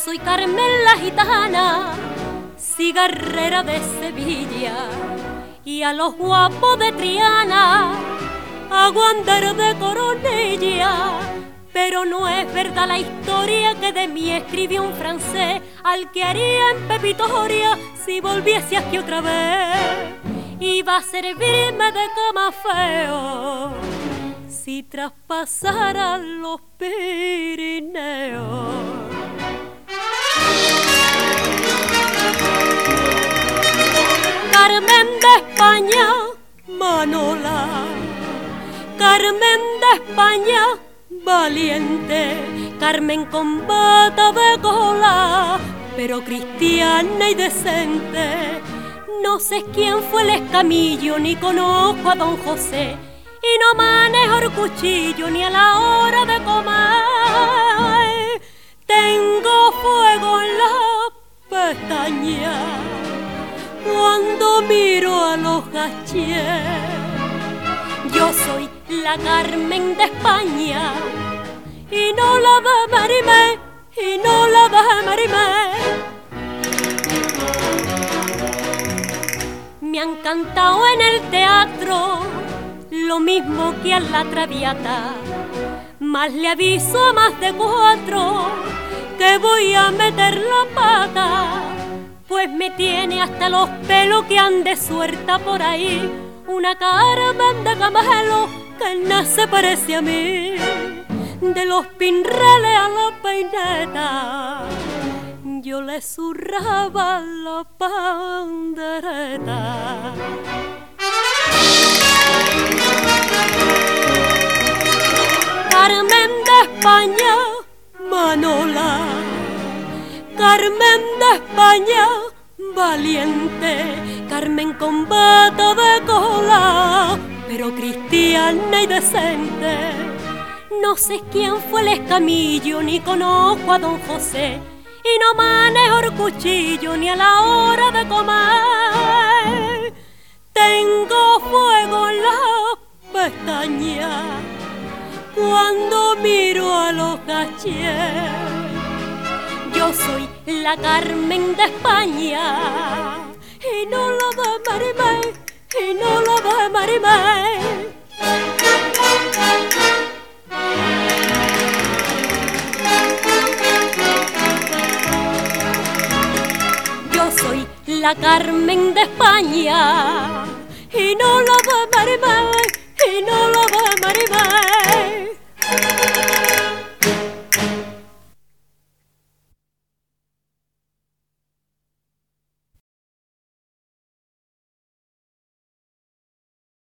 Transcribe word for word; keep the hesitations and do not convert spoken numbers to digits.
soy Carmen la gitana, cigarrera de Sevilla, y a los guapos de Triana hago andar de coronilla. Pero no es verdad la historia que de mí escribió un francés, al que haría en Pepitoria si volviese aquí otra vez. Iba a servirme de cama feo si traspasara los Pirineos. Carmen de España, Manola, Carmen de España, valiente, Carmen con bata de cola, pero cristiana y decente. No sé quién fue el escamillo, ni conozco a don José, y no manejo el cuchillo ni a la hora de comer. Tengo fuego en la pestaña cuando miro a los gachés. Yo soy la Carmen de España y no la de Marimé, y no la de Marimé. Me han cantado en el teatro lo mismo que a la Traviata, más le aviso a más de cuatro que voy a meter la pata, pues me tiene hasta los pelos que ande suelta por ahí una Carmen de Camelo que no se parece a mí. De los pinrales a la peineta yo le zurraba la pandereta. Carmen de España, Manola, Carmen de España, valiente, Carmen con bata de cola, pero cristiana y decente. No sé quién fue el escamillo, ni conozco a don José, y no manejo el cuchillo ni a la hora de comer. Tengo fuego en la pestaña cuando miro a los cachés. Yo soy la Carmen de España y no la de Marimé, y no la de Marimé. Yo soy la Carmen de España